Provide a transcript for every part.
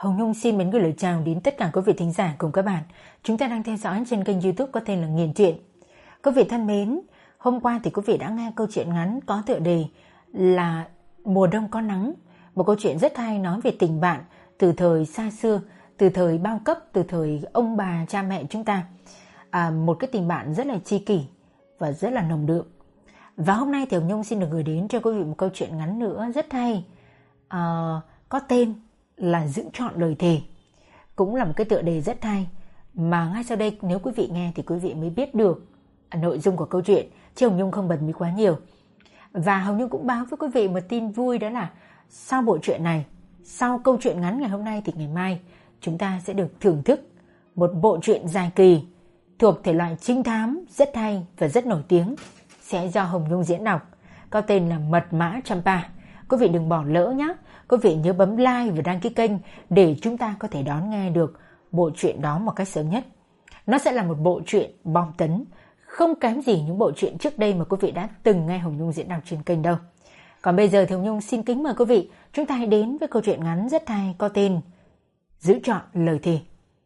Hồng Nhung xin mến gửi lời chào đến tất cả quý vị thính giả cùng các bạn. Chúng ta đang theo dõi trên kênh YouTube có tên là Nghiền Truyện. Quý vị thân mến, hôm qua thì quý vị đã nghe câu chuyện ngắn có tựa đề là Mùa đông có nắng. Một câu chuyện rất hay nói về tình bạn từ thời xa xưa, từ thời bao cấp, từ thời ông bà cha mẹ chúng ta. Một cái tình bạn rất là tri kỷ và rất là nồng đượm. Và hôm nay thì Hồng Nhung xin được gửi đến cho quý vị một câu chuyện ngắn nữa rất hay, có tên là Giữ Trọn Lời Thề. Cũng là một cái tựa đề rất hay, mà ngay sau đây nếu quý vị nghe thì quý vị mới biết được nội dung của câu chuyện, chứ Hồng Nhung không bật mí quá nhiều. Và Hồng Nhung cũng báo với quý vị một tin vui, đó là sau bộ truyện này, sau câu chuyện ngắn ngày hôm nay thì ngày mai chúng ta sẽ được thưởng thức một bộ truyện dài kỳ thuộc thể loại trinh thám rất hay và rất nổi tiếng, sẽ do Hồng Nhung diễn đọc, có tên là Mật Mã Champa. Quý vị đừng bỏ lỡ nhé. Quý vị nhớ bấm like và đăng ký kênh để chúng ta có thể đón nghe được bộ truyện đó một cách sớm nhất. Nó sẽ là một bộ truyện bom tấn, không kém gì những bộ truyện trước đây mà quý vị đã từng nghe Hồng Nhung diễn đọc trên kênh đâu. Còn bây giờ thì Hồng Nhung xin kính mời quý vị, chúng ta hãy đến với câu chuyện ngắn rất hay có tên Giữ Trọn Lời Thề.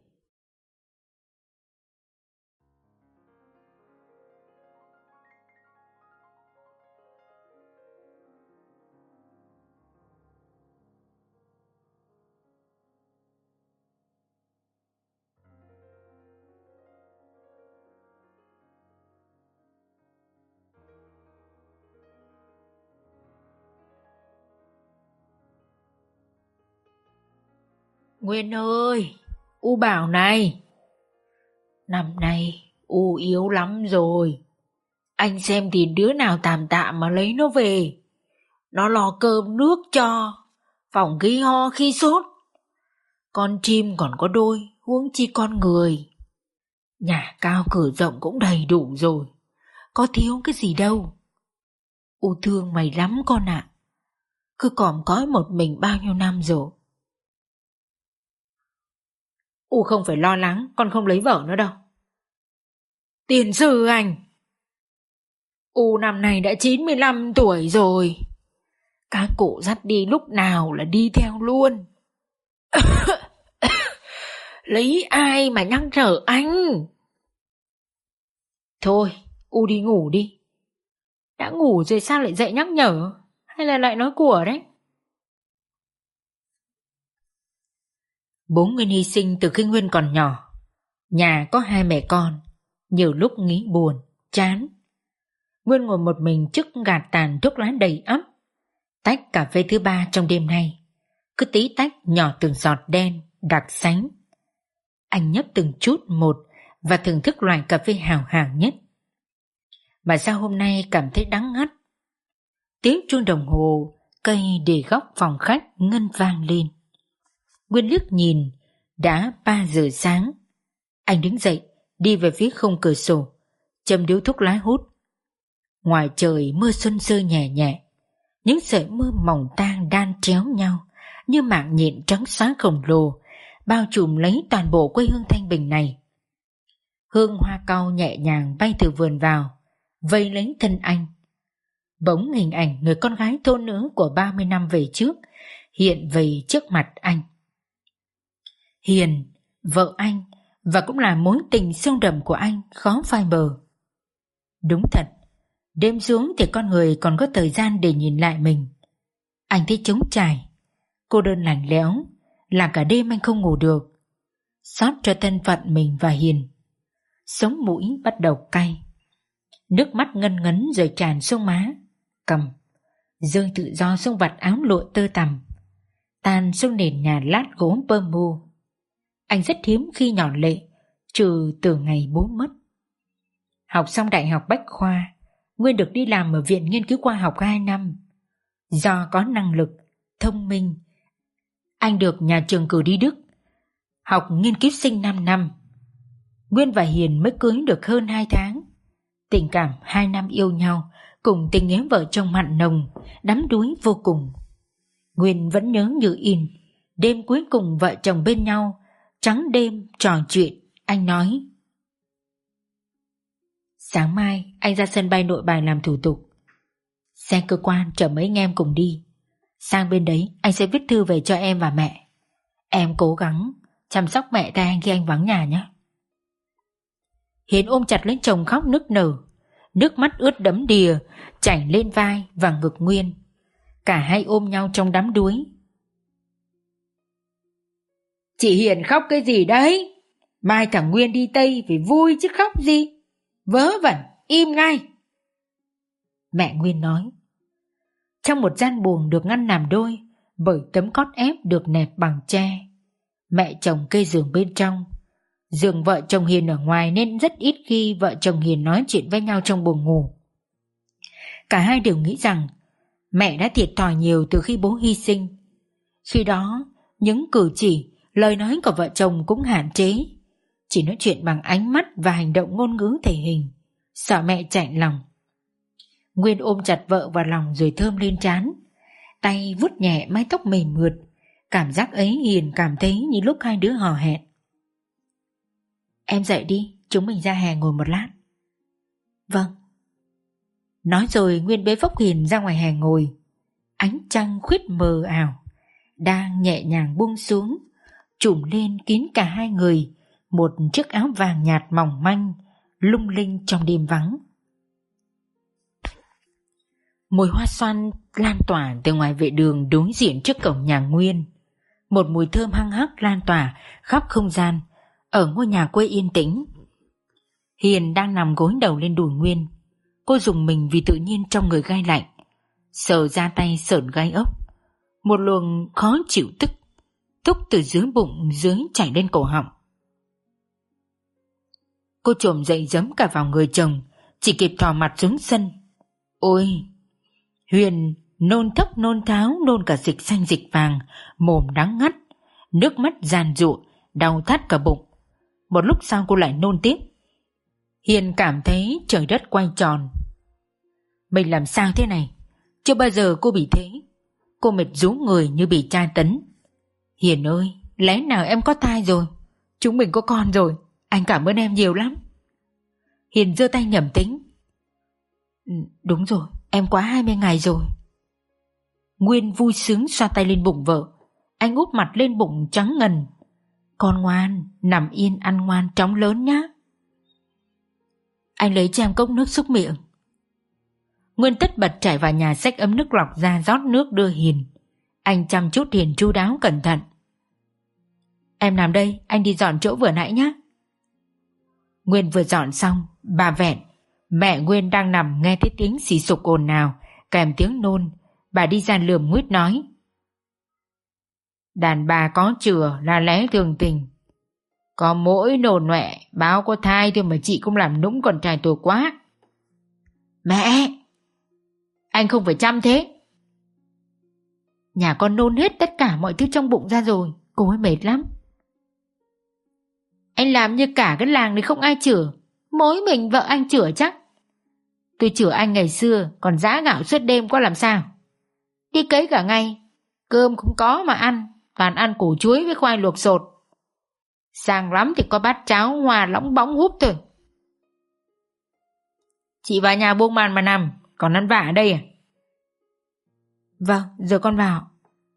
Nguyên ơi, U bảo này, năm nay U yếu lắm rồi. Anh xem thì đứa nào tạm tạm mà lấy nó về. Nó lo cơm nước cho, phòng khi ho khi sốt. Con chim còn có đôi, huống chi con người. Nhà cao cửa rộng cũng đầy đủ rồi, có thiếu cái gì đâu. U thương mày lắm con ạ. Cứ còm cõi một mình bao nhiêu năm rồi. U không phải lo lắng, con không lấy vợ nữa đâu. Tiền sư anh, U năm nay đã 95 tuổi rồi. Các cụ dắt đi lúc nào là đi theo luôn. Lấy ai mà nhắc nhở anh. Thôi, U đi ngủ đi. Đã ngủ rồi sao lại dậy nhắc nhở? Hay là lại nói của đấy? Bố Nguyên hy sinh từ khi Nguyên còn nhỏ. Nhà có hai mẹ con, nhiều lúc nghĩ buồn, chán. Nguyên ngồi một mình trước gạt tàn thuốc lá đầy ắp. Tách cà phê thứ ba trong đêm nay, cứ tí tách nhỏ từng giọt đen, đặc sánh. Anh nhấp từng chút một và thưởng thức loại cà phê hào hạng nhất. Mà sao hôm nay cảm thấy đắng ngắt? Tiếng chuông đồng hồ cây để góc phòng khách ngân vang lên. Nguyên liếc nhìn, đã 3 giờ sáng. Anh đứng dậy, đi về phía khung cửa sổ, châm điếu thuốc lá hút. Ngoài trời mưa xuân rơi nhẹ nhẹ, những sợi mưa mỏng tang đan chéo nhau như mạng nhện trắng xóa khổng lồ, bao trùm lấy toàn bộ quê hương thanh bình này. Hương hoa cau nhẹ nhàng bay từ vườn vào, vây lấy thân anh. Bỗng hình ảnh người con gái thôn nữ của 30 năm về trước hiện về trước mặt anh. Hiền, vợ anh, và cũng là mối tình sâu đậm của anh khó phai bờ. Đúng thật, đêm xuống thì con người còn có thời gian để nhìn lại mình. Anh thấy trống trải, cô đơn lạnh lẽo, là cả đêm anh không ngủ được. Xót cho thân phận mình và Hiền. Sống mũi bắt đầu cay. Nước mắt ngân ngấn rồi tràn xuống má, cằm, rơi tự do xuống vạt áo lụa tơ tằm, tan xuống nền nhà lát gỗ pơ mu. Anh rất hiếm khi nhỏ lệ, trừ từ ngày bố mất. Học xong đại học Bách Khoa, Nguyên được đi làm ở Viện Nghiên cứu Khoa học 2 năm. Do có năng lực, thông minh, anh được nhà trường cử đi Đức, học nghiên cứu sinh 5 năm. Nguyên và Hiền mới cưới được hơn 2 tháng. Tình cảm 2 năm yêu nhau, cùng tình nghĩa vợ chồng mặn nồng, đắm đuối vô cùng. Nguyên vẫn nhớ như in, đêm cuối cùng vợ chồng bên nhau, trắng đêm trò chuyện. Anh nói: sáng mai anh ra sân bay Nội Bài làm thủ tục. Xe cơ quan chở mấy anh em cùng đi. Sang bên đấy anh sẽ viết thư về cho em và mẹ. Em cố gắng chăm sóc mẹ ta khi anh vắng nhà nhé. Hiền ôm chặt lấy chồng khóc nức nở. Nước mắt ướt đẫm đìa chảy lên vai và ngực Nguyên. Cả hai ôm nhau trong đám đuối. Chị Hiền khóc cái gì đấy? Mai thằng Nguyên đi Tây phải vui chứ khóc gì? Vớ vẩn, im ngay. Mẹ Nguyên nói. Trong một gian buồng được ngăn làm đôi bởi tấm cót ép được nẹp bằng tre. Mẹ chồng kê giường bên trong. Giường vợ chồng Hiền ở ngoài nên rất ít khi vợ chồng Hiền nói chuyện với nhau trong buồng ngủ. Cả hai đều nghĩ rằng mẹ đã thiệt thòi nhiều từ khi bố hy sinh. Khi đó, những cử chỉ, lời nói của vợ chồng cũng hạn chế. Chỉ nói chuyện bằng ánh mắt và hành động ngôn ngữ thể hình, sợ mẹ chạy lòng. Nguyên ôm chặt vợ vào lòng rồi thơm lên trán. Tay vuốt nhẹ mái tóc mềm mượt. Cảm giác ấy Hiền cảm thấy như lúc hai đứa hò hẹn. Em dậy đi, chúng mình ra hè ngồi một lát. Vâng. Nói rồi Nguyên bế Phúc Hiền ra ngoài hè ngồi. Ánh trăng khuyết mờ ảo đang nhẹ nhàng buông xuống, trùm lên kín cả hai người một chiếc áo vàng nhạt mỏng manh, lung linh trong đêm vắng. Mùi hoa xoan lan tỏa từ ngoài vệ đường đối diện trước cổng nhà Nguyên. Một mùi thơm hăng hắc lan tỏa khắp không gian ở ngôi nhà quê yên tĩnh. Hiền đang nằm gối đầu lên đùi Nguyên. Cô rùng mình vì tự nhiên trong người gai lạnh, sờ ra tay sởn gai ốc. Một luồng khó chịu thúc từ dưới bụng dưới chảy lên cổ họng. Cô trồm dậy giấm cả vào người chồng, chỉ kịp thò mặt xuống sân. Ôi! Huyền nôn thốc nôn tháo, nôn cả dịch xanh dịch vàng, mồm đắng ngắt, nước mắt giàn giụa, đau thắt cả bụng. Một lúc sau cô lại nôn tiếp. Hiền cảm thấy trời đất quay tròn. Mình làm sao thế này? Chưa bao giờ cô bị thế. Cô mệt rú người như bị tra tấn. Hiền ơi, lẽ nào em có thai rồi? Chúng mình có con rồi. Anh cảm ơn em nhiều lắm. Hiền giơ tay nhẩm tính. Đúng rồi, em quá 20 ngày rồi. Nguyên vui sướng xoa tay lên bụng vợ. Anh úp mặt lên bụng trắng ngần. Con ngoan, nằm yên ăn ngoan chóng lớn nhá. Anh lấy cho em cốc nước xúc miệng. Nguyên tất bật chạy vào nhà xách ấm nước lọc ra rót nước đưa Hiền. Anh chăm chút Hiền chu đáo cẩn thận. Em nằm đây, anh đi dọn chỗ vừa nãy nhé. Nguyên vừa dọn xong, bà Vẹn, mẹ Nguyên đang nằm nghe thấy tiếng xì sục ồn ào kèm tiếng nôn. Bà đi ra lườm nguyết nói. Đàn bà có chừa là lẽ thường tình. Có mỗi nồn nọe báo có thai thôi mà chị cũng làm nũng con trai tôi quá. Mẹ! Anh không phải chăm thế. Nhà con nôn hết tất cả mọi thứ trong bụng ra rồi. Cô ấy mệt lắm. Anh làm như cả cái làng này không ai chữa. Mỗi mình vợ anh chữa chắc. Tôi chữa anh ngày xưa còn giã gạo suốt đêm có làm sao. Đi cấy cả ngày, cơm không có mà ăn, toàn ăn củ chuối với khoai luộc sột. Sang lắm thì có bát cháo hòa lóng bóng húp thôi. Chị vào nhà buông màn mà nằm, còn ăn vạ ở đây à? Vâng, giờ con vào.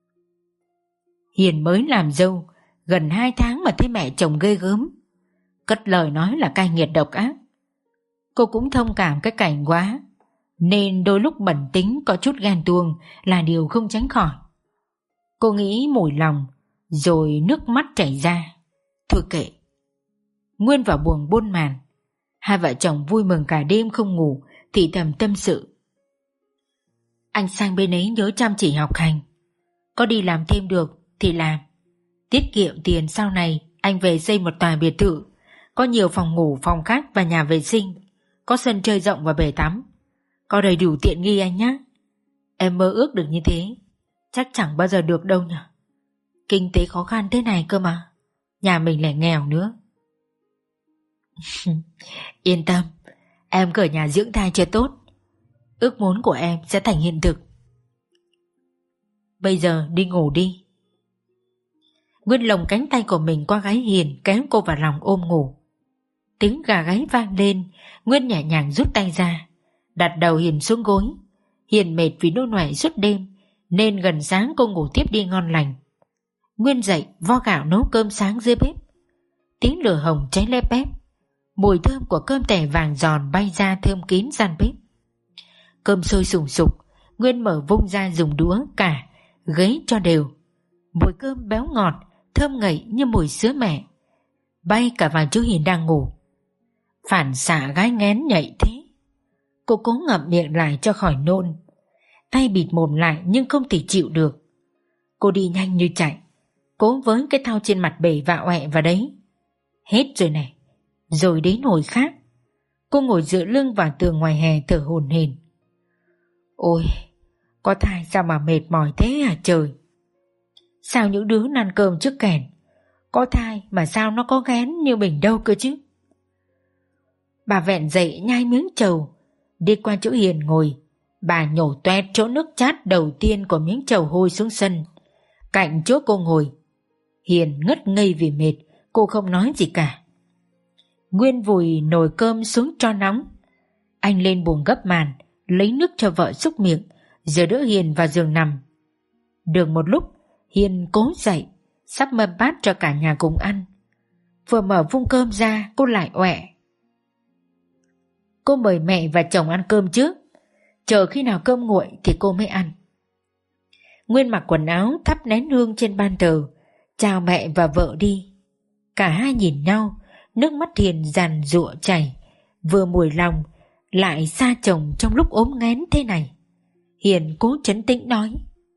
Hiền mới làm dâu gần 2 tháng mà thấy mẹ chồng ghê gớm, cất lời nói là cay nghiệt độc ác. Cô cũng thông cảm cái cảnh quá, nên đôi lúc bẩn tính có chút ghen tuông là điều không tránh khỏi. Cô nghĩ mủi lòng, rồi nước mắt chảy ra. Thôi kệ. Nguyên vào buồng buôn màn. Hai vợ chồng vui mừng cả đêm không ngủ, thì thầm tâm sự. Anh sang bên ấy nhớ chăm chỉ học hành. Có đi làm thêm được thì làm. Tiết kiệm tiền sau này anh về xây một tòa biệt thự, có nhiều phòng ngủ, phòng khách và nhà vệ sinh, có sân chơi rộng và bể tắm, có đầy đủ tiện nghi anh nhé. Em mơ ước được như thế, chắc chẳng bao giờ được đâu nhỉ. Kinh tế khó khăn thế này cơ mà, nhà mình lại nghèo nữa. Yên tâm, em ở nhà dưỡng thai chưa tốt, ước muốn của em sẽ thành hiện thực. Bây giờ đi ngủ đi. Nguyên lồng cánh tay của mình qua gáy Hiền, kéo cô vào lòng ôm ngủ. Tiếng gà gáy vang lên, Nguyên nhẹ nhàng rút tay ra, đặt đầu Hiền xuống gối. Hiền mệt vì nôn ọe suốt đêm, nên gần sáng cô ngủ tiếp đi ngon lành. Nguyên dậy vo gạo nấu cơm sáng dưới bếp. Tiếng lửa hồng cháy lép bép. Mùi thơm của cơm tẻ vàng giòn bay ra thơm kín gian bếp. Cơm sôi sùng sục. Nguyên mở vung ra dùng đũa cả gấy cho đều. Mùi cơm béo ngọt, thơm ngậy như mùi sữa mẹ, bay cả vào chú Hiền đang ngủ. Phản xạ gái nghén nhạy thế. Cô cố ngậm miệng lại cho khỏi nôn. Tay bịt mồm lại nhưng không thể chịu được. Cô đi nhanh như chạy, cố với cái thau trên mặt bể vạ ọe vào đấy. Hết rồi này, rồi đến hồi khác. Cô ngồi dựa lưng vào tường ngoài hè thở hổn hển. Ôi, có thai sao mà mệt mỏi thế hả trời? Sao những đứa ăn cơm trước kèn, có thai mà sao nó có ghén như mình đâu cơ chứ? Bà vẹn dậy nhai miếng trầu, đi qua chỗ Hiền ngồi. Bà nhổ toét chỗ nước chát đầu tiên của miếng trầu hôi xuống sân, cạnh chỗ cô ngồi. Hiền ngất ngây vì mệt, cô không nói gì cả. Nguyên vùi nồi cơm xuống cho nóng. Anh lên buồng gấp màn, lấy nước cho vợ xúc miệng, rồi đỡ Hiền vào giường nằm. Được một lúc, Hiền cố dậy, sắp mâm bát cho cả nhà cùng ăn. Vừa mở vung cơm ra, cô lại ọe. Cô mời mẹ và chồng ăn cơm trước, chờ khi nào cơm nguội thì cô mới ăn. Nguyên mặc quần áo, thắp nén hương trên ban thờ, chào mẹ và vợ đi. Cả hai nhìn nhau, nước mắt Hiền giàn giụa chảy, vừa mùi lòng lại xa chồng trong lúc ốm nghén thế này. Hiền cố trấn tĩnh nói: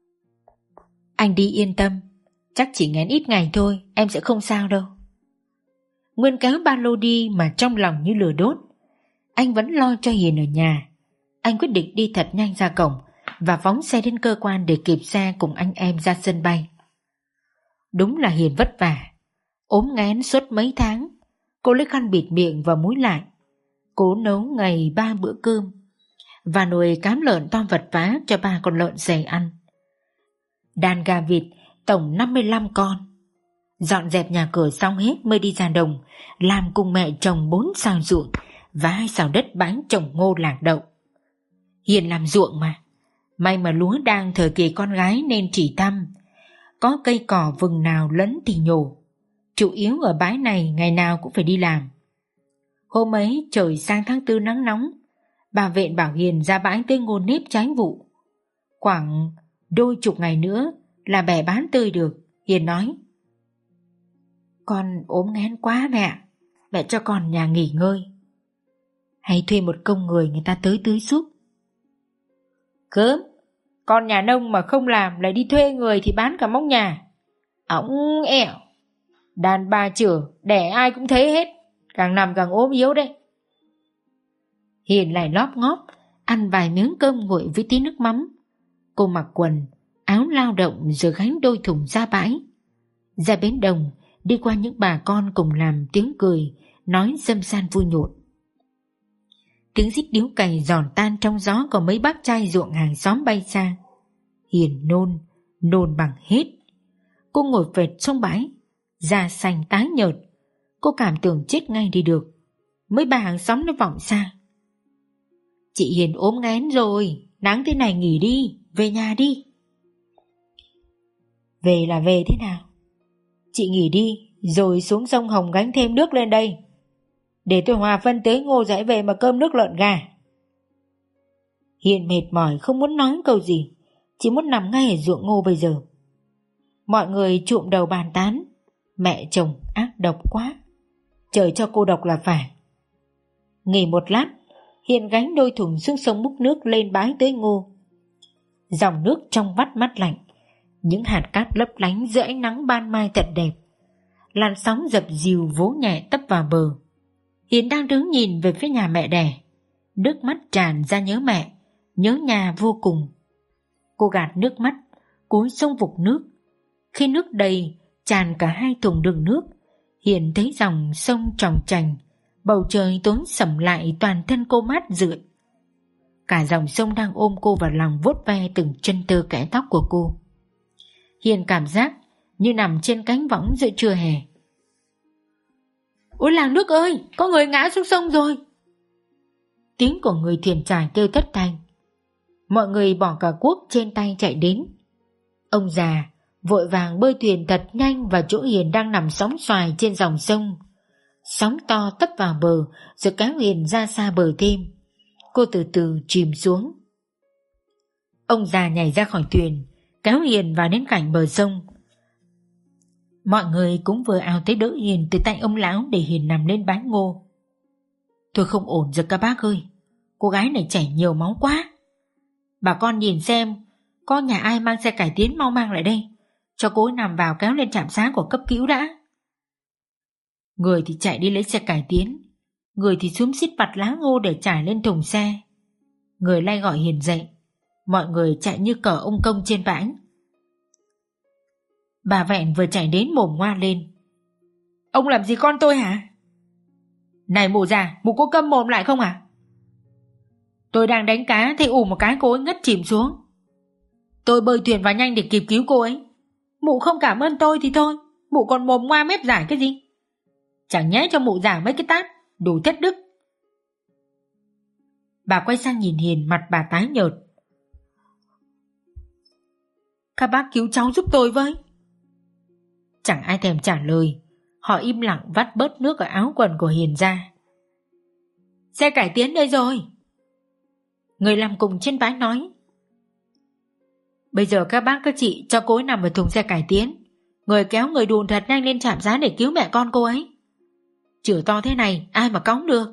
Anh đi yên tâm, chắc chỉ nghén ít ngày thôi, em sẽ không sao đâu. Nguyên kéo ba lô đi mà trong lòng như lửa đốt. Anh vẫn lo cho Hiền ở nhà. Anh quyết định đi thật nhanh ra cổng và phóng xe đến cơ quan để kịp xe cùng anh em ra sân bay. Đúng là Hiền vất vả, ốm nghén suốt mấy tháng. Cô lấy khăn bịt miệng và múi lại, cố nấu ngày 3 bữa cơm và nồi cám lợn to vật vã cho 3 con lợn dày ăn. Đàn gà vịt tổng 55 con. Dọn dẹp nhà cửa xong hết mới đi ra đồng làm cùng mẹ trồng 4 xào ruộng và 2 xào đất bán trồng ngô lạc đậu. Hiền làm ruộng mà, may mà lúa đang thời kỳ con gái nên chỉ tăm, có cây cỏ vừng nào lấn thì nhổ. Chủ yếu ở bãi này ngày nào cũng phải đi làm. Hôm ấy trời sang tháng 4 nắng nóng, bà Vện bảo Hiền ra bãi tươi ngô nếp trái vụ. Khoảng đôi chục ngày nữa là bẻ bán tươi được. Hiền nói: Con ốm nghén quá mẹ cho con nhà nghỉ ngơi. Hay thuê một công người ta tới tưới giúp. Cớm, con nhà nông mà không làm lại đi thuê người thì bán cả móng nhà. Ổng ẹo. Đàn bà chửa đẻ ai cũng thế hết, càng nằm càng ốm yếu đấy. Hiền lại lóp ngóp ăn vài miếng cơm nguội với tí nước mắm. Cô mặc quần áo lao động rồi gánh đôi thùng ra bãi, ra bến đồng, đi qua những bà con cùng làm tiếng cười, nói râm ran vui nhộn. Tiếng rít điếu cày giòn tan trong gió của mấy bác trai ruộng hàng xóm bay xa. Hiền nôn bằng hết. Cô ngồi phệt trong bãi, da xanh tái nhợt. Cô cảm tưởng chết ngay đi được. Mấy bà hàng xóm nó vọng xa: Chị Hiền ốm nghén rồi, nắng thế này nghỉ đi, về nhà đi. Về là về thế nào? Chị nghỉ đi, rồi xuống sông Hồng gánh thêm nước lên đây, để tôi hòa phân tưới ngô rải về mà cơm nước lợn gà. Hiền mệt mỏi không muốn nói câu gì, chỉ muốn nằm ngay ở ruộng ngô bây giờ. Mọi người trụm đầu bàn tán: Mẹ chồng ác độc quá, trời cho cô độc là phải. Nghỉ một lát, Hiền gánh đôi thùng xuống sông múc nước lên bãi tưới ngô. Dòng nước trong vắt mát lạnh, những hạt cát lấp lánh giữa ánh nắng ban mai thật đẹp. Làn sóng dập dìu vỗ nhẹ tấp vào bờ. Hiền đang đứng nhìn về phía nhà mẹ đẻ, nước mắt tràn ra nhớ mẹ, nhớ nhà vô cùng. Cô gạt nước mắt, cúi xuống vục nước. Khi nước đầy tràn cả 2 thùng đựng nước, Hiền thấy dòng sông tròng trành, bầu trời tối sầm lại, toàn thân cô mát rượi. Cả dòng sông đang ôm cô vào lòng, vuốt ve từng chân tơ kẽ tóc của cô. Hiền cảm giác như nằm trên cánh võng giữa trưa hè. Ôi làng nước ơi, có người ngã xuống sông rồi! Tiếng của người thuyền trải kêu thất thanh. Mọi người bỏ cả cuốc trên tay chạy đến. Ông già vội vàng bơi thuyền thật nhanh vào chỗ Hiền đang nằm sóng xoài trên dòng sông. Sóng to tấp vào bờ rồi kéo Hiền ra xa bờ thêm. Cô từ từ chìm xuống. Ông già nhảy ra khỏi thuyền, kéo Hiền vào đến cạnh bờ sông. Mọi người cũng vừa ào tới đỡ Hiền từ tay ông lão để Hiền nằm lên bãi ngô. Thôi không ổn rồi các bác ơi, cô gái này chảy nhiều máu quá. Bà con nhìn xem, có nhà ai mang xe cải tiến mau mang lại đây, cho cô ấy nằm vào kéo lên trạm xá của cấp cứu đã. Người thì chạy đi lấy xe cải tiến, người thì xúm xít vặt lá ngô để trải lên thùng xe. Người lay gọi Hiền dậy, mọi người chạy như cờ ông công trên bãi. Bà Vẹn vừa chạy đến mồm ngoa lên. Ông làm gì con tôi hả? Này mụ già, mụ có câm mồm lại không à? Tôi đang đánh cá thì ù một cái cô ấy ngất chìm xuống. Tôi bơi thuyền vào nhanh để kịp cứu cô ấy. Mụ không cảm ơn tôi thì thôi, mụ còn mồm ngoa mép giải cái gì? Chẳng nhẽ cho mụ già mấy cái tát, đủ thất đức. Bà quay sang nhìn Hiền, mặt bà tái nhợt. Các bác cứu cháu giúp tôi với. Chẳng ai thèm trả lời. Họ im lặng vắt bớt nước ở áo quần của Hiền ra. Xe cải tiến đây rồi. Người làm cùng trên bãi nói. Bây giờ các bác các chị cho cô ấy nằm ở thùng xe cải tiến. Người kéo người đùn thật nhanh lên trạm xá để cứu mẹ con cô ấy. Chửa to thế này ai mà cõng được.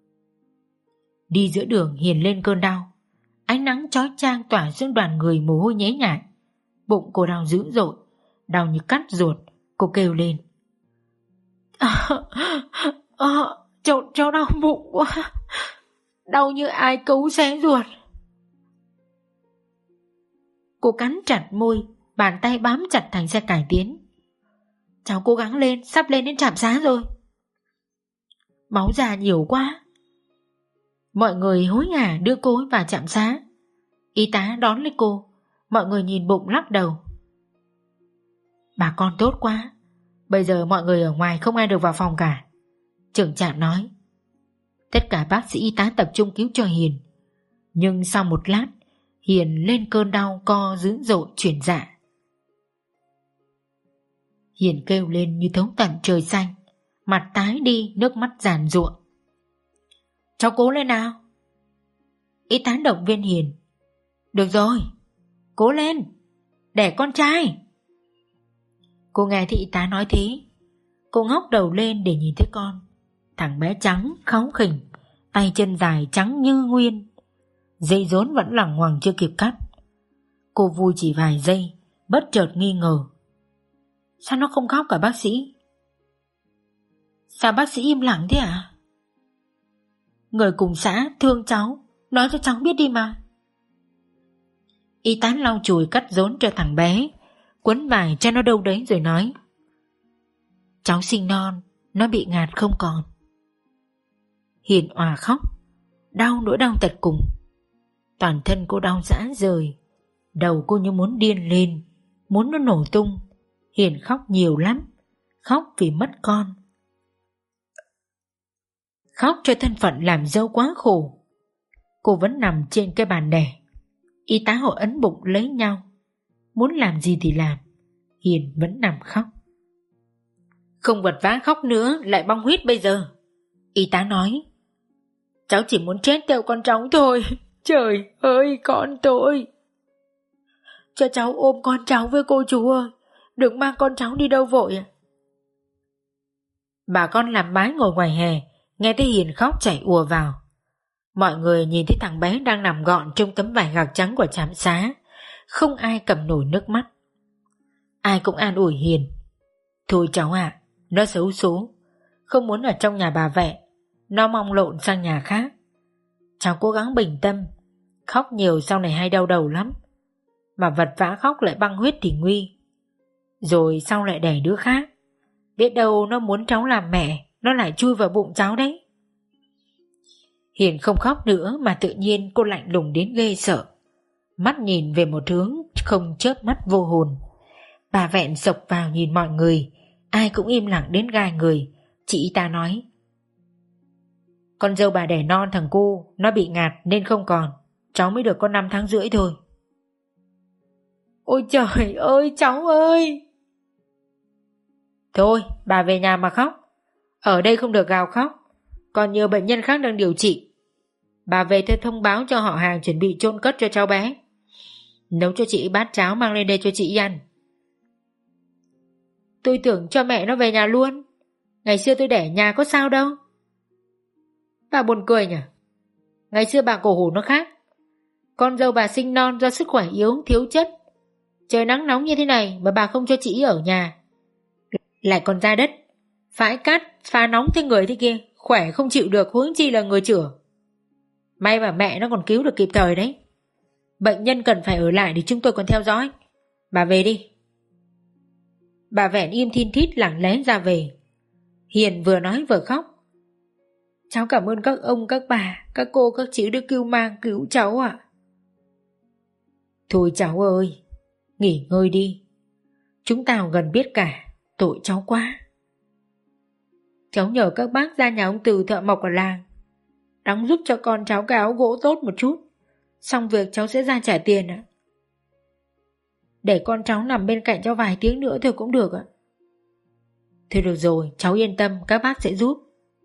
Đi giữa đường Hiền lên cơn đau. Ánh nắng chói chang tỏa xuống đoàn người mồ hôi nhễ nhại. Bụng cô đau dữ dội, đau như cắt ruột. Cô kêu lên. Cháu đau bụng quá. Đau như ai cấu xé ruột. Cô cắn chặt môi, bàn tay bám chặt thành xe cải tiến. Cháu cố gắng lên, sắp lên đến trạm xá rồi. Máu già nhiều quá. Mọi người hối hả đưa cô ấy vào trạm xá. Y tá đón lấy cô. Mọi người nhìn bụng lắc đầu. Bà con tốt quá. Bây giờ mọi người ở ngoài không ai được vào phòng cả. Trưởng trạm nói. Tất cả bác sĩ y tá tập trung cứu cho Hiền. Nhưng sau một lát Hiền lên cơn đau co dữ dội chuyển dạ. Hiền kêu lên như thấu tận trời xanh, mặt tái đi, nước mắt giàn giụa. Cháu cố lên nào. Y tá động viên Hiền. Được rồi, cố lên, đẻ con trai. Cô nghe thấy y tá nói thế. Cô ngóc đầu lên để nhìn thấy con. Thằng bé trắng, kháu khỉnh, tay chân dài trắng như nguyên. Dây rốn vẫn lẳng ngoằng chưa kịp cắt. Cô vui chỉ vài giây, bất chợt nghi ngờ. Sao nó không khóc cả bác sĩ? Sao bác sĩ im lặng thế à? Người cùng xã thương cháu, nói cho cháu biết đi mà. Y tá lau chùi cắt rốn cho thằng bé, quấn vải cho nó đâu đấy rồi nói. Cháu sinh non, nó bị ngạt không còn. Hiền òa khóc, đau nỗi đau tận cùng. Toàn thân cô đau rã rời, đầu cô như muốn điên lên, muốn nó nổ tung. Hiền khóc nhiều lắm, khóc vì mất con, khóc cho thân phận làm dâu quá khổ. Cô vẫn nằm trên cái bàn đẻ. Y tá họ ấn bụng lấy nhau, muốn làm gì thì làm. Hiền vẫn nằm khóc. Không vật vã khóc nữa, lại bong huyết bây giờ. Y tá nói. Cháu chỉ muốn chết theo con cháu thôi. Trời ơi con tôi. Cho cháu ôm con cháu với cô chú ơi. Đừng mang con cháu đi đâu vội. Bà con làm mái ngồi ngoài hè, nghe thấy Hiền khóc chạy ùa vào. Mọi người nhìn thấy thằng bé đang nằm gọn trong tấm vải gạc trắng của trạm xá. Không ai cầm nổi nước mắt. Ai cũng an ủi Hiền. Thôi cháu ạ, nó xấu số, không muốn ở trong nhà bà Vẹn, nó mong lộn sang nhà khác. Cháu cố gắng bình tâm. Khóc nhiều sau này hay đau đầu lắm. Mà vật vã khóc lại băng huyết thì nguy. Rồi sau lại đẻ đứa khác. Biết đâu nó muốn cháu làm mẹ, nó lại chui vào bụng cháu đấy. Hiền không khóc nữa mà tự nhiên cô lạnh lùng đến ghê sợ. Mắt nhìn về một hướng, không chớp mắt vô hồn. Bà Vẹn sộc vào nhìn mọi người. Ai cũng im lặng đến gai người. Chị ta nói. Con dâu bà đẻ non thằng cu, nó bị ngạt nên không còn. Cháu mới được có 5 tháng rưỡi thôi. Ôi trời ơi cháu ơi! Thôi bà về nhà mà khóc. Ở đây không được gào khóc. Còn nhiều bệnh nhân khác đang điều trị. Bà về tôi thông báo cho họ hàng chuẩn bị chôn cất cho cháu bé. Nấu cho chị bát cháo mang lên đây cho chị ăn. Tôi tưởng cho mẹ nó về nhà luôn. Ngày xưa tôi để nhà có sao đâu. Bà buồn cười nhỉ. Ngày xưa bà cổ hủ nó khác. Con dâu bà sinh non do sức khỏe yếu, thiếu chất. Trời nắng nóng như thế này mà bà không cho chị ở nhà. Lại còn ra đất phái cát, phá nóng thế người thế kia, khỏe không chịu được, huống chi là người chữa. May mà mẹ nó còn cứu được kịp thời đấy. Bệnh nhân cần phải ở lại để chúng tôi còn theo dõi. Bà về đi. Bà Vẹn im thin thít lặng lẽ ra về. Hiền vừa nói vừa khóc. Cháu cảm ơn các ông, các bà, các cô, các chị đã cứu mang cứu cháu ạ. Thôi cháu ơi, nghỉ ngơi đi. Chúng tao gần biết cả, tội cháu quá. Cháu nhờ các bác ra nhà ông Từ thợ mộc ở làng đóng giúp cho con cháu cái áo gỗ tốt một chút. Xong việc cháu sẽ ra trả tiền ạ. Để con cháu nằm bên cạnh cháu vài tiếng nữa thôi cũng được ạ. Thôi được rồi, cháu yên tâm, các bác sẽ giúp.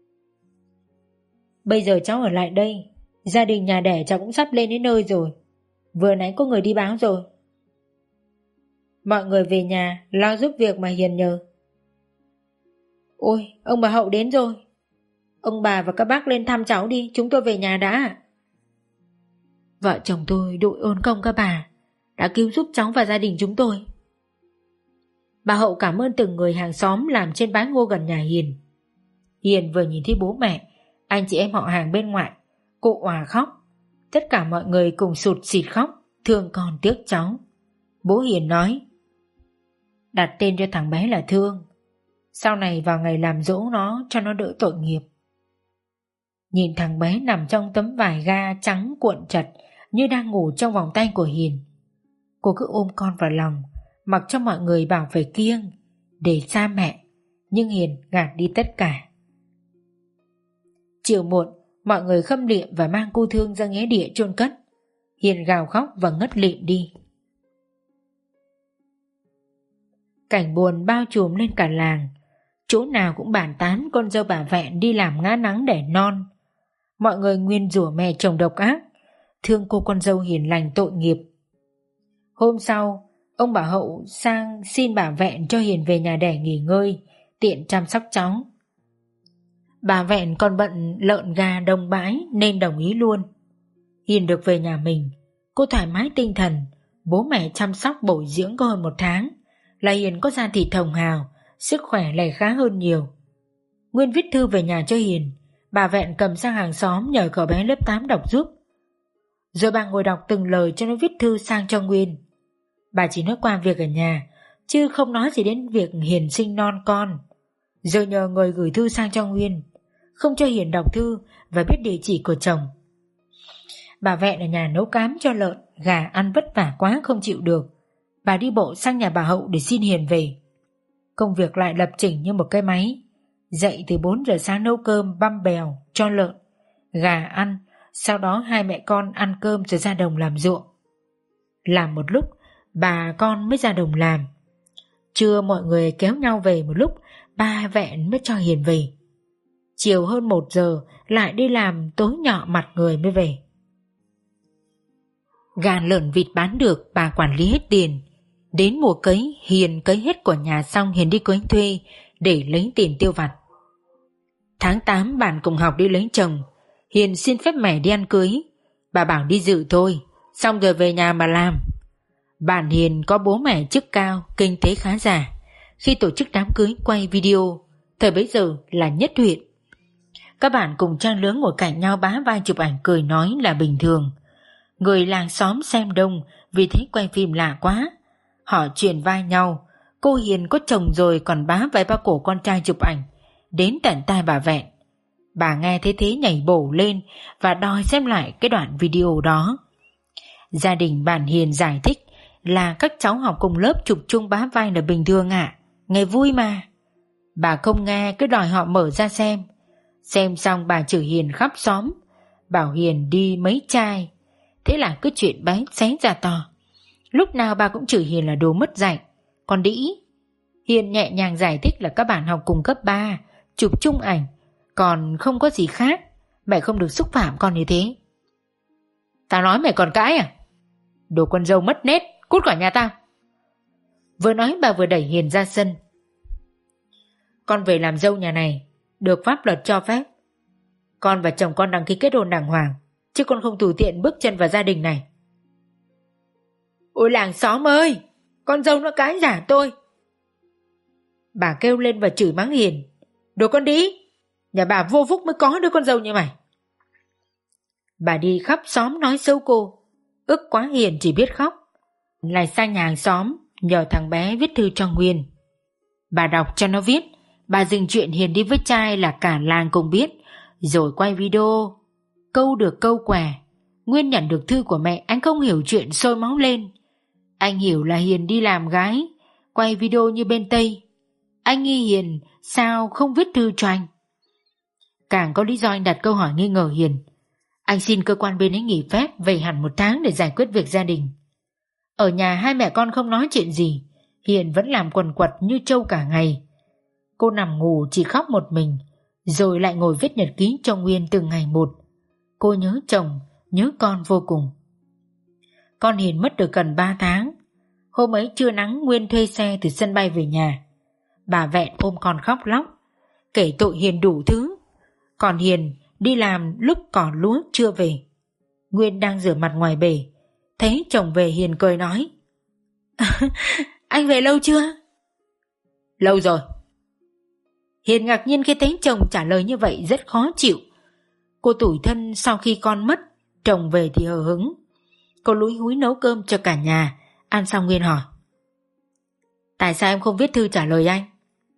Bây giờ cháu ở lại đây. Gia đình nhà đẻ cháu cũng sắp lên đến nơi rồi. Vừa nãy có người đi báo rồi. Mọi người về nhà lo giúp việc mà Hiền nhờ. Ôi, ông bà Hậu đến rồi. Ông bà và các bác lên thăm cháu đi, chúng tôi về nhà đã. Vợ chồng tôi đội ơn công các bà đã cứu giúp cháu và gia đình chúng tôi. Bà Hậu cảm ơn từng người hàng xóm làm trên bãi ngô gần nhà Hiền. Hiền vừa nhìn thấy bố mẹ, anh chị em họ hàng bên ngoại, cụ òa khóc. Tất cả mọi người cùng sụt sịt khóc, thương con tiếc cháu. Bố Hiền nói: đặt tên cho thằng bé là Thương. Sau này vào ngày làm dỗ nó cho nó đỡ tội nghiệp. Nhìn thằng bé nằm trong tấm vải ga trắng cuộn chặt như đang ngủ trong vòng tay của Hiền. Cô cứ ôm con vào lòng, mặc cho mọi người bảo phải kiêng để xa mẹ, nhưng Hiền gạt đi tất cả. Chiều muộn, mọi người khâm liệm và mang cô Thương ra nghĩa địa chôn cất. Hiền gào khóc và ngất lịm đi. Cảnh buồn bao trùm lên cả làng. Chỗ nào cũng bàn tán con dâu bà Vẹn đi làm ngã nắng đẻ non. Mọi người nguyên rủa mẹ chồng độc ác, thương cô con dâu hiền lành tội nghiệp. Hôm sau, ông bà Hậu sang xin bà Vẹn cho Hiền về nhà đẻ nghỉ ngơi, tiện chăm sóc cháu. Bà Vẹn còn bận lợn gà đồng bãi nên đồng ý luôn. Hiền được về nhà mình, cô thoải mái tinh thần, bố mẹ chăm sóc bồi dưỡng có hơn 1 tháng, là Hiền có da thịt hồng hào, sức khỏe lại khá hơn nhiều. Nguyên viết thư về nhà cho Hiền, bà Vẹn cầm sang hàng xóm nhờ cậu bé lớp 8 đọc giúp. Rồi bà ngồi đọc từng lời cho nó viết thư sang cho Nguyên. Bà chỉ nói qua việc ở nhà, chứ không nói gì đến việc Hiền sinh non con. Rồi nhờ người gửi thư sang cho Nguyên, không cho Hiền đọc thư và biết địa chỉ của chồng. Bà Vẹn ở nhà nấu cám cho lợn, gà ăn vất vả quá không chịu được. Bà đi bộ sang nhà bà Hậu để xin Hiền về. Công việc lại lập chỉnh như một cái máy. Dậy từ 4 giờ sáng nấu cơm băm bèo cho lợn, gà ăn. Sau đó hai mẹ con ăn cơm rồi ra đồng làm ruộng. Làm một lúc, bà con mới ra đồng làm. Trưa mọi người kéo nhau về một lúc, bà Vẹn mới cho Hiền về. Chiều hơn 1 giờ lại đi làm, tối nhọ mặt người mới về. Gà lợn vịt bán được, bà quản lý hết tiền. Đến mùa cấy, Hiền cấy hết của nhà xong Hiền đi cưới thuê để lấy tiền tiêu vặt. Tháng 8 bạn cùng học đi lấy chồng, Hiền xin phép mẹ đi ăn cưới. Bà bảo đi dự thôi, xong rồi về nhà mà làm. Bạn Hiền có bố mẹ chức cao, kinh tế khá giả. Khi tổ chức đám cưới quay video, thời bấy giờ là nhất huyện. Các bạn cùng trang lứa ngồi cạnh nhau bá vai chụp ảnh cười nói là bình thường. Người làng xóm xem đông vì thấy quay phim lạ quá. Họ truyền vai nhau. Cô Hiền có chồng rồi còn bá vai ba cổ con trai chụp ảnh đến tận tai bà Vẹn. Bà nghe thấy thế nhảy bổ lên và đòi xem lại cái đoạn video đó. Gia đình bạn Hiền giải thích là các cháu học cùng lớp chụp chung bá vai là bình thường ạ, nghe vui mà. Bà không nghe cứ đòi họ mở ra xem. Xem xong bà chửi Hiền khắp xóm, bảo Hiền đi mấy chai. Thế là cứ chuyện bé xé ra to. Lúc nào bà cũng chửi Hiền là đồ mất dạy, con đĩ. Hiền nhẹ nhàng giải thích là các bạn học cùng cấp 3, chụp chung ảnh, còn không có gì khác. Mẹ không được xúc phạm con như thế. Tao nói mày còn cãi à? Đồ con dâu mất nết, cút khỏi nhà tao. Vừa nói bà vừa đẩy Hiền ra sân. Con về làm dâu nhà này được pháp luật cho phép. Con và chồng con đăng ký kết hôn đàng hoàng, chứ con không tùy tiện bước chân vào gia đình này. Ôi làng xóm ơi, con dâu nó cãi giả tôi. Bà kêu lên và chửi mắng Hiền. Đồ con đĩ, nhà bà vô phúc mới có đứa con dâu như mày. Bà đi khắp xóm nói xấu cô. Ức quá Hiền chỉ biết khóc. Lại sang nhà hàng xóm nhờ thằng bé viết thư cho Nguyên. Bà đọc cho nó viết. Bà dừng chuyện Hiền đi với trai là cả làng cùng biết, rồi quay video. Câu được câu què. Nguyên nhận được thư của mẹ, anh không hiểu chuyện sôi máu lên. Anh hiểu là Hiền đi làm gái, quay video như bên Tây. Anh nghi Hiền sao không viết thư cho anh. Càng có lý do anh đặt câu hỏi nghi ngờ Hiền. Anh xin cơ quan bên ấy nghỉ phép về hẳn 1 tháng để giải quyết việc gia đình. Ở nhà hai mẹ con không nói chuyện gì, Hiền vẫn làm quần quật như trâu cả ngày. Cô nằm ngủ chỉ khóc một mình, rồi lại ngồi viết nhật ký cho Nguyên từng ngày một. Cô nhớ chồng, nhớ con vô cùng. Con Hiền mất được gần 3 tháng. Hôm ấy trưa nắng Nguyên thuê xe từ sân bay về nhà. Bà Vẹn ôm con khóc lóc, kể tội Hiền đủ thứ. Còn Hiền đi làm lúc cỏ lúa chưa về. Nguyên đang rửa mặt ngoài bể, thấy chồng về Hiền cười nói. Anh về lâu chưa? Lâu rồi. Hiền ngạc nhiên khi thấy chồng trả lời như vậy, rất khó chịu. Cô tủi thân sau khi con mất, chồng về thì hờ hững. Cô lúi húi nấu cơm cho cả nhà. Ăn xong Nguyên hỏi. Tại sao em không viết thư trả lời anh?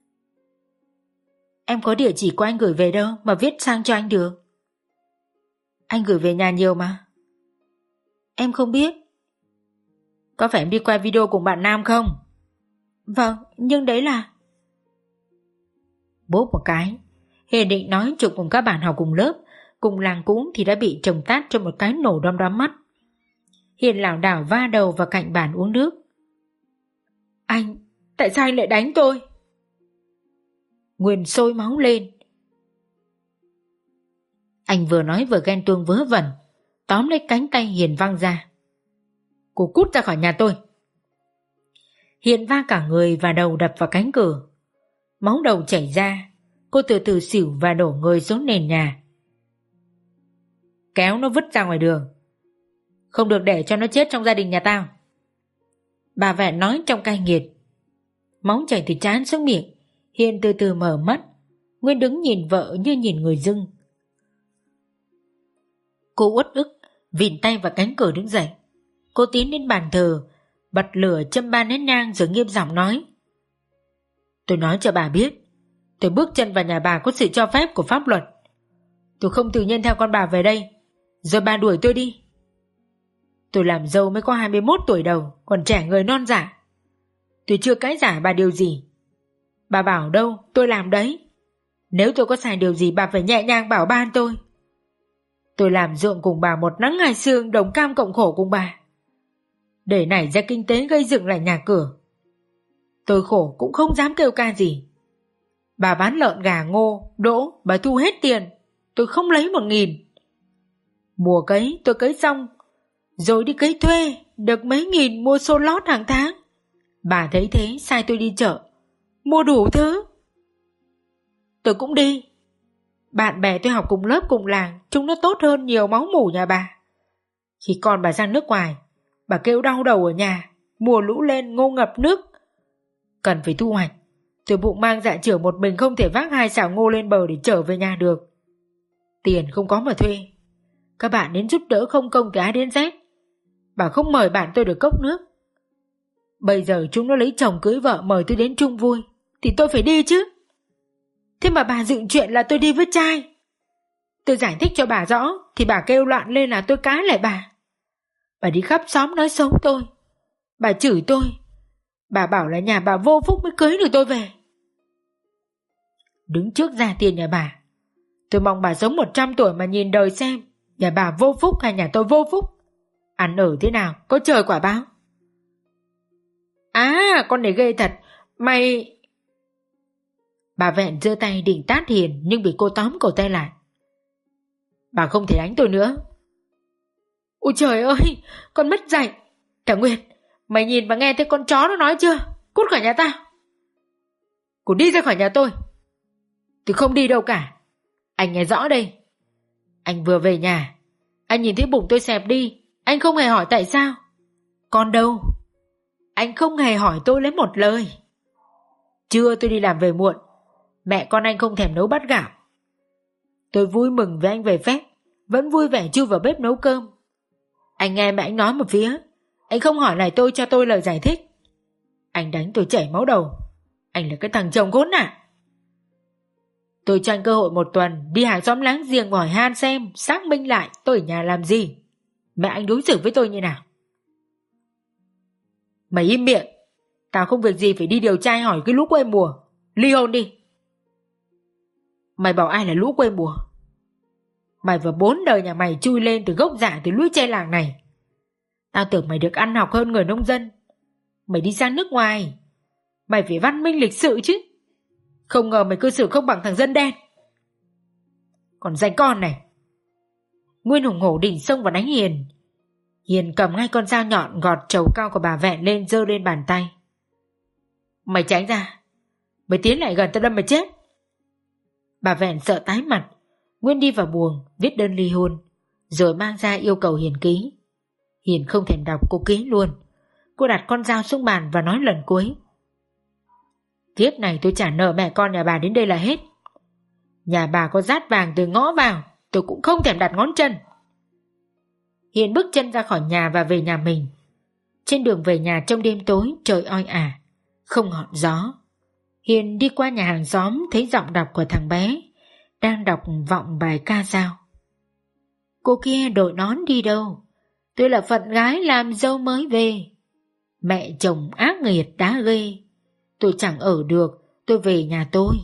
Em có địa chỉ của anh gửi về đâu mà viết sang cho anh được. Anh gửi về nhà nhiều mà. Em không biết. Có phải em đi quay video cùng bạn nam không? Vâng, nhưng đấy là... Bốp một cái, Hiền định nói chụp cùng các bạn học cùng lớp, cùng làng cũ thì đã bị chồng tát cho một cái nổ đom đóm mắt. Hiền lảo đảo va đầu vào cạnh bàn uống nước. Anh, tại sao anh lại đánh tôi? Nguyên sôi máu lên. Anh vừa nói vừa ghen tuông vớ vẩn, tóm lấy cánh tay Hiền văng ra. Cô cút ra khỏi nhà tôi. Hiền va cả người và đầu đập vào cánh cửa. Máu đầu chảy ra. Cô từ từ xỉu và đổ người xuống nền nhà. Kéo nó vứt ra ngoài đường. Không được để cho nó chết trong gia đình nhà tao. Bà Vẹn nói trong cay nghiệt. Máu chảy từ trán xuống miệng. Hiền từ từ mở mắt. Nguyên đứng nhìn vợ như nhìn người dưng. Cô uất ức vịn tay vào cánh cửa đứng dậy. Cô tiến đến bàn thờ, bật lửa châm 3 nén nhang rồi nghiêm giọng nói. Tôi nói cho bà biết, tôi bước chân vào nhà bà có sự cho phép của pháp luật. Tôi không tự nhiên theo con bà về đây, rồi bà đuổi tôi đi. Tôi làm dâu mới có 21 tuổi đầu, còn trẻ người non dạ. Tôi chưa cãi giả bà điều gì. Bà bảo đâu, tôi làm đấy. Nếu tôi có sai điều gì bà phải nhẹ nhàng bảo ban tôi. Tôi làm ruộng cùng bà 1 nắng 2 sương, đồng cam cộng khổ cùng bà. Để nảy ra kinh tế gây dựng lại nhà cửa. Tôi khổ cũng không dám kêu ca gì. Bà bán lợn gà ngô, đỗ, bà thu hết tiền. Tôi không lấy 1.000. Mùa cấy tôi cấy xong, rồi đi cấy thuê, được mấy nghìn mua xô lót hàng tháng. Bà thấy thế sai tôi đi chợ, mua đủ thứ. Tôi cũng đi. Bạn bè tôi học cùng lớp cùng làng, chúng nó tốt hơn nhiều máu mủ nhà bà. Khi con bà sang nước ngoài, bà kêu đau đầu ở nhà. Mùa lũ lên ngô ngập nước, cần phải thu hoạch. Tôi bụng mang dạ chửa một mình, không thể vác 2 xào ngô lên bờ để trở về nhà được. Tiền không có mà thuê. Các bạn đến giúp đỡ không công từ A đến Z. Bà không mời bạn tôi được cốc nước. Bây giờ chúng nó lấy chồng cưới vợ mời tôi đến chung vui, thì tôi phải đi chứ. Thế mà bà dựng chuyện là tôi đi với trai. Tôi giải thích cho bà rõ thì bà kêu loạn lên là tôi cãi lại bà. Bà đi khắp xóm nói xấu tôi. Bà chửi tôi. Bà bảo là nhà bà vô phúc mới cưới được tôi về. Đứng trước gia tiền nhà bà, tôi mong bà sống 100 tuổi mà nhìn đời xem nhà bà vô phúc hay nhà tôi vô phúc. Ăn ở thế nào có trời quả báo. À, con này ghê thật. Mày... Bà Vẹn giơ tay định tát Hiền nhưng bị cô tóm cổ tay lại. Bà không thể đánh tôi nữa. Ôi trời ơi, con mất dạy. Thằng Nguyên, mày nhìn và nghe thấy con chó nó nói chưa? Cút khỏi nhà tao. Cô đi ra khỏi nhà tôi. Tôi không đi đâu cả. Anh nghe rõ đây. Anh vừa về nhà, anh nhìn thấy bụng tôi xẹp đi, anh không hề hỏi tại sao. Con đâu? Anh không hề hỏi tôi lấy một lời. Trưa tôi đi làm về muộn, mẹ con anh không thèm nấu bát gạo. Tôi vui mừng với anh về phép, vẫn vui vẻ chui vào bếp nấu cơm. Anh nghe mẹ anh nói một phía, anh không hỏi lại tôi cho tôi lời giải thích. Anh đánh tôi chảy máu đầu. Anh là cái thằng chồng khốn nạn. Tôi cho anh cơ hội 1 tuần đi hàng xóm láng giềng hỏi han xem, xác minh lại tôi ở nhà làm gì, mẹ anh đối xử với tôi như nào. Mày im miệng. Tao không việc gì phải đi điều tra hỏi cái lũ quê mùa. Ly hôn đi. Mày bảo ai là lũ quê mùa? Mày và 4 đời nhà mày chui lên từ gốc rễ từ lũi tre làng này. Tao tưởng mày được ăn học hơn người nông dân. Mày đi sang nước ngoài, mày phải văn minh lịch sự chứ. Không ngờ mày cư xử không bằng thằng dân đen. Còn danh con này. Nguyên hùng hổ định xông vào đánh Hiền. Hiền cầm ngay con dao nhọn gọt trầu cao của bà Vẹn lên, giơ lên bàn tay. Mày tránh ra. Mày tiến lại gần tao đâm mày chết. Bà Vẹn sợ tái mặt. Nguyên đi vào buồng viết đơn ly hôn, rồi mang ra yêu cầu Hiền ký. Hiền không thèm đọc, cô ký luôn. Cô đặt con dao xuống bàn và nói lần cuối. Kiếp này tôi trả nợ mẹ con nhà bà đến đây là hết. Nhà bà có rát vàng từ ngõ vào, tôi cũng không thèm đặt ngón chân. Hiền bước chân ra khỏi nhà và về nhà mình. Trên đường về nhà trong đêm tối, trời oi ả, không ngọn gió. Hiền đi qua nhà hàng xóm, thấy giọng đọc của thằng bé đang đọc vọng bài ca dao. Cô kia đội nón đi đâu? Tôi là phận gái làm dâu mới về. Mẹ chồng ác nghiệt đá ghê. Tôi chẳng ở được, tôi về nhà tôi.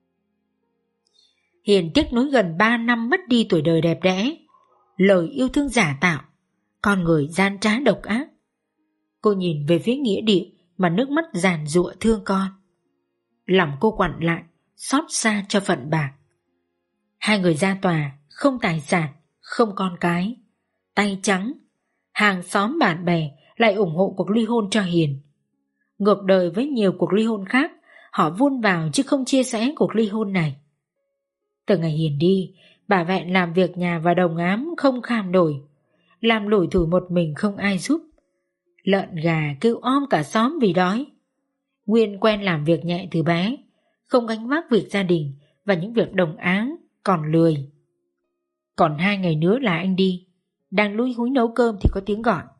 Hiền tiếc nuối gần 3 năm mất đi tuổi đời đẹp đẽ, lời yêu thương giả tạo, con người gian trá độc ác. Cô nhìn về phía nghĩa địa mà nước mắt giàn giụa thương con. Lòng cô quặn lại, xót xa cho phận bạc. 2 người ra tòa, không tài sản, không con cái, tay trắng. Hàng xóm bạn bè lại ủng hộ cuộc ly hôn cho Hiền. Ngược đời với nhiều cuộc ly hôn khác, họ vun vào chứ không chia sẻ cuộc ly hôn này. Từ ngày Hiền đi, bà Vẹn làm việc nhà và đồng ám không kham nổi, làm lủi thủi một mình không ai giúp. Lợn gà kêu om cả xóm vì đói. Nguyên quen làm việc nhẹ từ bé, không gánh vác việc gia đình và những việc đồng áng, còn lười. Còn 2 ngày nữa là anh đi. Đang lúi húi nấu cơm thì có tiếng gọi.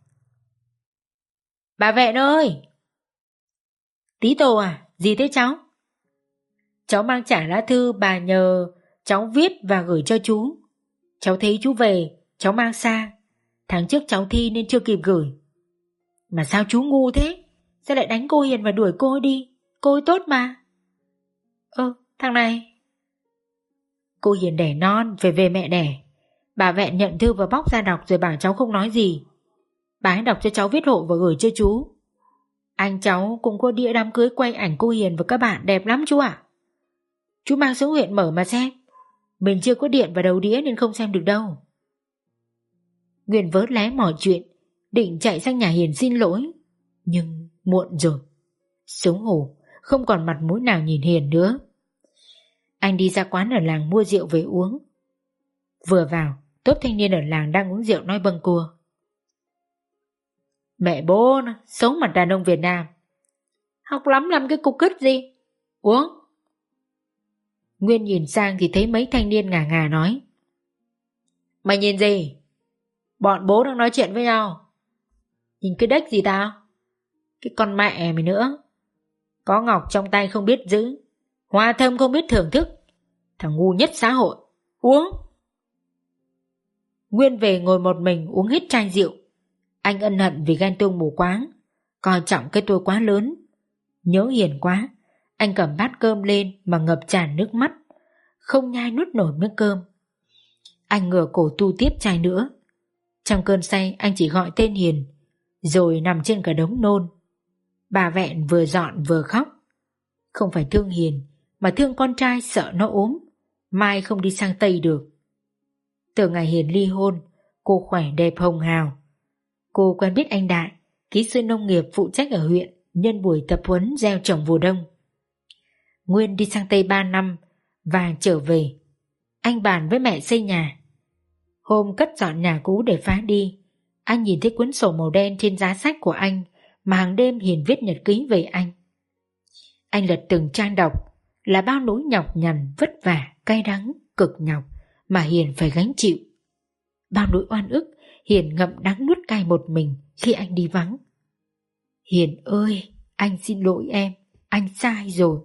Bà Vẹn ơi! Tí Tô à? Gì thế cháu? Cháu mang trả lá thư bà nhờ cháu viết và gửi cho chú. Cháu thấy chú về, cháu mang sang. Tháng trước cháu thi nên chưa kịp gửi. Mà sao chú ngu thế? Sao lại đánh cô Hiền và đuổi cô ấy đi? Cô ấy tốt mà. Thằng này. Cô Hiền đẻ non, phải về mẹ đẻ. Bà Vẹn nhận thư và bóc ra đọc rồi bảo cháu không nói gì. Bà ấy đọc cho cháu viết hộ và gửi cho chú. Anh cháu cũng có đĩa đám cưới quay ảnh cô Hiền và các bạn đẹp lắm chú ạ. Chú mang xuống huyện mở mà xem. Mình chưa có điện vào đầu đĩa nên không xem được đâu. Nguyên vớt lé mọi chuyện, định chạy sang nhà Hiền xin lỗi. Nhưng muộn rồi. Xấu hổ, không còn mặt mũi nào nhìn Hiền nữa. Anh đi ra quán ở làng mua rượu về uống. Vừa vào, tốp thanh niên ở làng đang uống rượu nói bâng cua. Mẹ bố nó, xấu mặt đàn ông Việt Nam. Học lắm làm cái cục cứt gì. Uống. Nguyên nhìn sang thì thấy mấy thanh niên ngà ngà nói. Mày nhìn gì? Bọn bố đang nói chuyện với nhau. Nhìn cái đếch gì tao? Cái con mẹ mày nữa. Có ngọc trong tay không biết giữ, hoa thơm không biết thưởng thức. Thằng ngu nhất xã hội. Uống. Nguyên về ngồi một mình uống hết chai rượu. Anh ân hận vì ghen tuông mù quáng, coi trọng cái tôi quá lớn. Nhớ Hiền quá, anh cầm bát cơm lên mà ngập tràn nước mắt, không nhai nuốt nổi miếng cơm. Anh ngửa cổ tu tiếp chai nữa. Trong cơn say anh chỉ gọi tên Hiền, rồi nằm trên cả đống nôn. Bà Vẹn vừa dọn vừa khóc. Không phải thương Hiền, mà thương con trai sợ nó ốm, mai không đi sang Tây được. Từ ngày Hiền ly hôn, cô khỏe đẹp hồng hào. Cô quen biết anh Đại, kỹ sư nông nghiệp phụ trách ở huyện, nhân buổi tập huấn gieo trồng vụ đông. Nguyên đi sang Tây 3 năm và trở về. Anh bàn với mẹ xây nhà. Hôm cất dọn nhà cũ để phá đi, anh nhìn thấy cuốn sổ màu đen trên giá sách của anh mà hàng đêm Hiền viết nhật ký về anh. Anh lật từng trang đọc là bao nỗi nhọc nhằn, vất vả, cay đắng, cực nhọc mà Hiền phải gánh chịu. Bao nỗi oan ức Hiền ngậm đắng nuốt cay một mình khi anh đi vắng. Hiền ơi, anh xin lỗi em, anh sai rồi.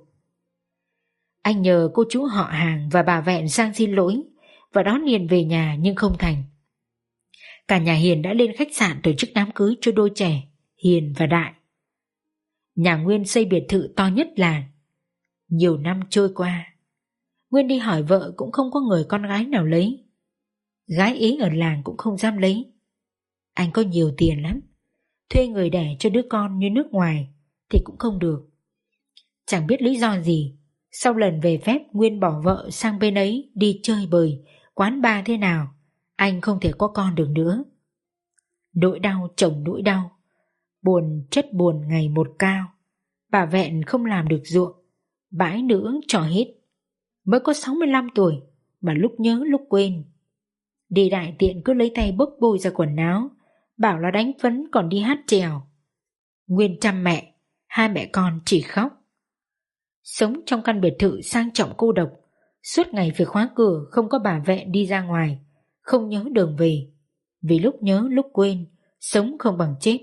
Anh nhờ cô chú họ hàng và bà Vẹn sang xin lỗi và đón Hiền về nhà nhưng không thành. Cả nhà Hiền đã lên khách sạn tổ chức đám cưới cho đôi trẻ Hiền và Đại. Nhà Nguyên xây biệt thự to nhất làng. Nhiều năm trôi qua, Nguyên đi hỏi vợ cũng không có người con gái nào lấy. Gái ý ở làng cũng không dám lấy. Anh có nhiều tiền lắm, thuê người đẻ cho đứa con như nước ngoài thì cũng không được. Chẳng biết lý do gì, sau lần về phép Nguyên bỏ vợ sang bên ấy đi chơi bời, quán bar thế nào, anh không thể có con được nữa. Nỗi đau chồng nỗi đau, buồn chất buồn ngày một cao. Bà Vẹn không làm được ruộng, bãi nữa trò hết. Mới có 65 tuổi mà lúc nhớ lúc quên. Đi đại tiện cứ lấy tay bốc bôi ra quần áo, bảo là đánh phấn còn đi hát chèo. Nguyên chăm mẹ, hai mẹ con chỉ khóc. Sống trong căn biệt thự sang trọng cô độc, suốt ngày phải khóa cửa, không có bà Vẹn đi ra ngoài, không nhớ đường về. Vì lúc nhớ lúc quên, sống không bằng chết.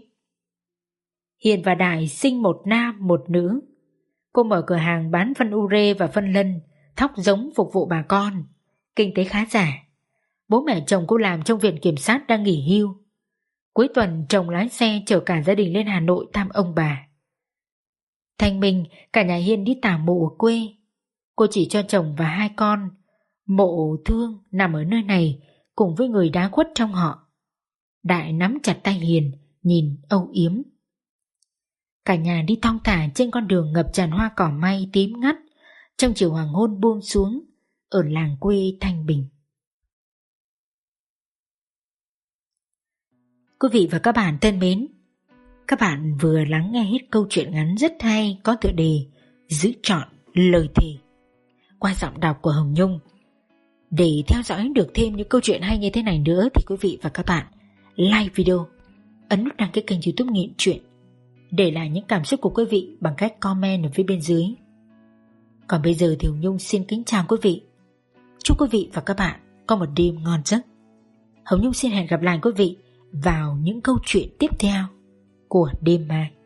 Hiền và Đại sinh một nam một nữ. Cô mở cửa hàng bán phân ure và phân lân, thóc giống phục vụ bà con. Kinh tế khá giả. Bố mẹ chồng cô làm trong viện kiểm sát đang nghỉ hưu. Cuối tuần chồng lái xe chở cả gia đình lên Hà Nội thăm ông bà. Thanh minh, cả nhà Hiền đi tảo mộ ở quê. Cô chỉ cho chồng và hai con. Mộ thương nằm ở nơi này cùng với người đã khuất trong họ. Đại nắm chặt tay Hiền, nhìn âu yếm. Cả nhà đi thong thả trên con đường ngập tràn hoa cỏ may tím ngắt trong chiều hoàng hôn buông xuống ở làng quê thanh bình. Quý vị và các bạn thân mến, các bạn vừa lắng nghe hết câu chuyện ngắn rất hay có tựa đề Giữ trọn lời thề qua giọng đọc của Hồng Nhung. Để theo dõi được thêm những câu chuyện hay như thế này nữa thì quý vị và các bạn like video, ấn nút đăng ký kênh YouTube Nghiện Truyện, để lại những cảm xúc của quý vị bằng cách comment ở phía bên dưới. Còn bây giờ thì Hồng Nhung xin kính chào quý vị. Chúc quý vị và các bạn có một đêm ngon giấc. Hồng Nhung xin hẹn gặp lại quý vị vào những câu chuyện tiếp theo của đêm mai.